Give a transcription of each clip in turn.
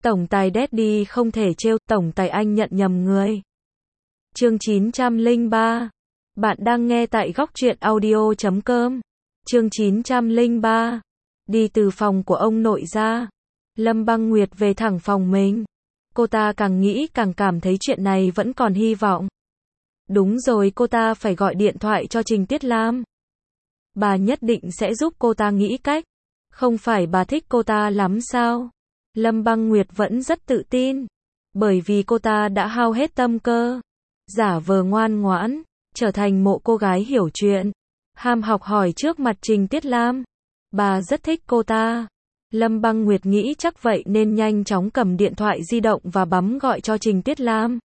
Tổng tài Daddy không thể trêu, tổng tài anh nhận nhầm người. Chương 903. Bạn đang nghe tại góc truyện audio.com. Chương 903. Đi từ phòng của ông nội ra, Lâm Băng Nguyệt về thẳng phòng mình. Cô ta càng nghĩ càng cảm thấy chuyện này vẫn còn hy vọng. Đúng rồi, cô ta phải gọi điện thoại cho Trình Tiết Lam. Bà nhất định sẽ giúp cô ta nghĩ cách. Không phải bà thích cô ta lắm sao? Lâm Băng Nguyệt vẫn rất tự tin. Bởi vì cô ta đã hao hết tâm cơ. Giả vờ ngoan ngoãn, trở thành một cô gái hiểu chuyện. Ham học hỏi trước mặt Trình Tiết Lam. Bà rất thích cô ta. Lâm Băng Nguyệt nghĩ chắc vậy nên nhanh chóng cầm điện thoại di động và bấm gọi cho Trình Tiết Lam.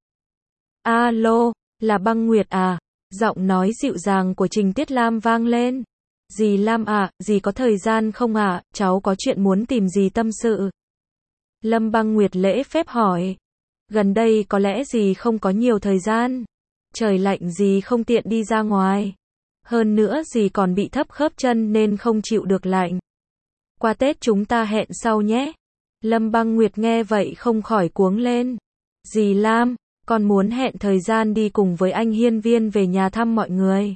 Alo, là Băng Nguyệt à? Giọng nói dịu dàng của Trình Tiết Lam vang lên. Dì Lam à, dì có thời gian không ạ? Cháu có chuyện muốn tìm dì tâm sự. Lâm Băng Nguyệt lễ phép hỏi. Gần đây có lẽ dì không có nhiều thời gian. Trời lạnh dì không tiện đi ra ngoài. Hơn nữa dì còn bị thấp khớp chân nên không chịu được lạnh. Qua Tết chúng ta hẹn sau nhé. Lâm Băng Nguyệt nghe vậy không khỏi cuống lên. Dì Lam, con muốn hẹn thời gian đi cùng với anh Hiên Viên về nhà thăm mọi người.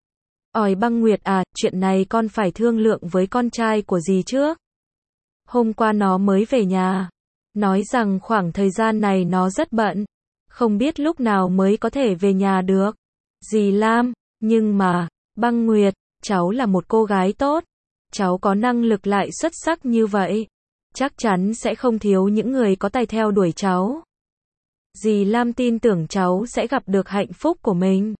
Ỏi Băng Nguyệt à, chuyện này con phải thương lượng với con trai của dì trước. Hôm qua nó mới về nhà. Nói rằng khoảng thời gian này nó rất bận. Không biết lúc nào mới có thể về nhà được. Dì Lam, nhưng mà, Băng Nguyệt, cháu là một cô gái tốt. Cháu có năng lực lại xuất sắc như vậy. Chắc chắn sẽ không thiếu những người có tài theo đuổi cháu. Dì Lam tin tưởng cháu sẽ gặp được hạnh phúc của mình.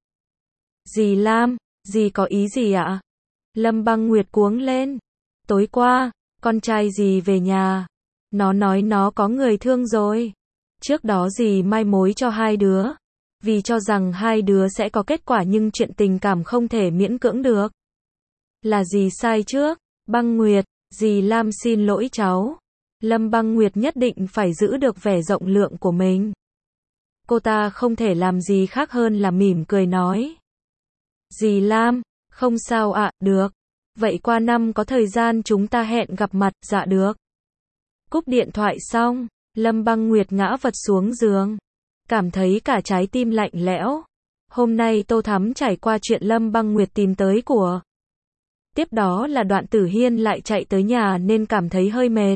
Dì Lam, dì có ý gì ạ? Lâm Băng Nguyệt cuống lên. Tối qua, con trai dì về nhà. Nó nói nó có người thương rồi. Trước đó dì mai mối cho hai đứa. Vì cho rằng hai đứa sẽ có kết quả nhưng chuyện tình cảm không thể miễn cưỡng được. Là dì sai trước. Băng Nguyệt, dì Lam xin lỗi cháu. Lâm Băng Nguyệt nhất định phải giữ được vẻ rộng lượng của mình. Cô ta không thể làm gì khác hơn là mỉm cười nói. Dì Lam, không sao ạ, được. Vậy qua năm có thời gian chúng ta hẹn gặp mặt, dạ được. Cúp điện thoại xong, Lâm Băng Nguyệt ngã vật xuống giường. Cảm thấy cả trái tim lạnh lẽo. Hôm nay Tô Thắm trải qua chuyện Lâm Băng Nguyệt tìm tới của. Tiếp đó là Đoạn Tử Hiên lại chạy tới nhà nên cảm thấy hơi mệt.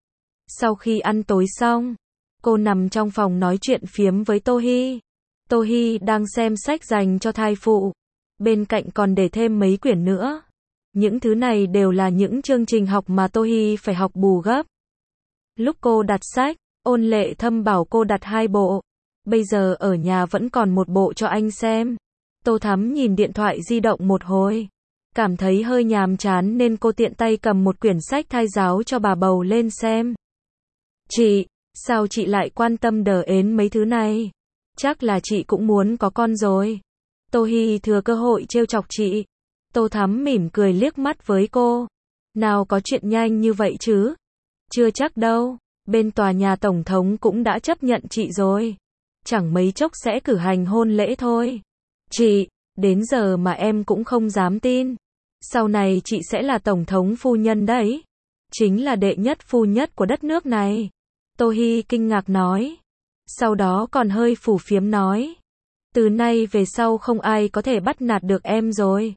Sau khi ăn tối xong, cô nằm trong phòng nói chuyện phiếm với Tô Hy. Tô Hy đang xem sách dành cho thai phụ. Bên cạnh còn để thêm mấy quyển nữa. Những thứ này đều là những chương trình học mà Tô Hy phải học bù gấp. Lúc cô đặt sách, Ôn Lệ Thâm bảo cô đặt 2 bộ. Bây giờ ở nhà vẫn còn một bộ cho anh xem. Tô Thắm nhìn điện thoại di động một hồi. Cảm thấy hơi nhàm chán nên cô tiện tay cầm một quyển sách thai giáo cho bà bầu lên xem. Chị, sao chị lại quan tâm đờ ến mấy thứ này? Chắc là chị cũng muốn có con rồi. Tô Hy thừa cơ hội trêu chọc chị. Tô Thắm mỉm cười liếc mắt với cô. Nào có chuyện nhanh như vậy chứ? Chưa chắc đâu. Bên tòa nhà tổng thống cũng đã chấp nhận chị rồi. Chẳng mấy chốc sẽ cử hành hôn lễ thôi. Chị, đến giờ mà em cũng không dám tin. Sau này chị sẽ là tổng thống phu nhân đấy. Chính là đệ nhất phu nhất của đất nước này. Tô Hy kinh ngạc nói. Sau đó còn hơi phù phiếm nói. Từ nay về sau không ai có thể bắt nạt được em rồi.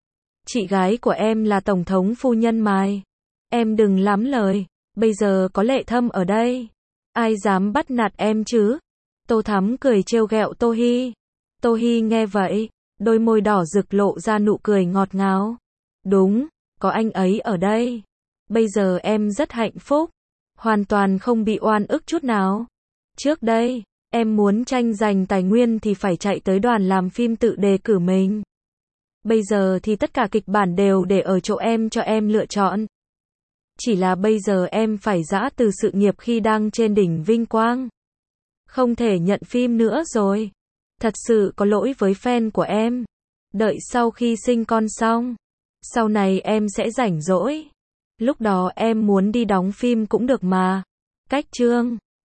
Chị gái của em là tổng thống phu nhân mài. Em đừng lắm lời. Bây giờ có Lệ Thâm ở đây. Ai dám bắt nạt em chứ? Tô Thắm cười trêu ghẹo Tô Hy. Tô Hy nghe vậy, đôi môi đỏ rực lộ ra nụ cười ngọt ngào. Đúng, có anh ấy ở đây. Bây giờ em rất hạnh phúc. Hoàn toàn không bị oan ức chút nào. Trước đây, em muốn tranh giành tài nguyên thì phải chạy tới đoàn làm phim tự đề cử mình. Bây giờ thì tất cả kịch bản đều để ở chỗ em cho em lựa chọn. Chỉ là bây giờ em phải giã từ sự nghiệp khi đang trên đỉnh vinh quang. Không thể nhận phim nữa rồi. Thật sự có lỗi với fan của em. Đợi sau khi sinh con xong, sau này em sẽ rảnh rỗi. Lúc đó em muốn đi đóng phim cũng được mà. Cách chương